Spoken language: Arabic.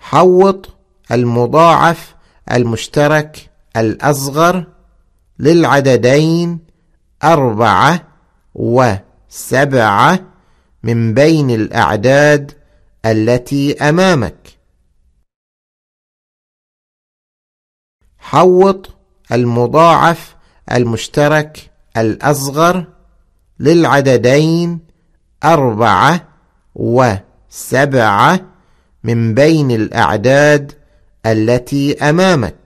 حوط المضاعف المشترك الأصغر للعددين 4 و7 من بين الأعداد التي أمامك. حوط المضاعف المشترك الأصغر للعددين 4 و7 من بين الأعداد التي أمامك.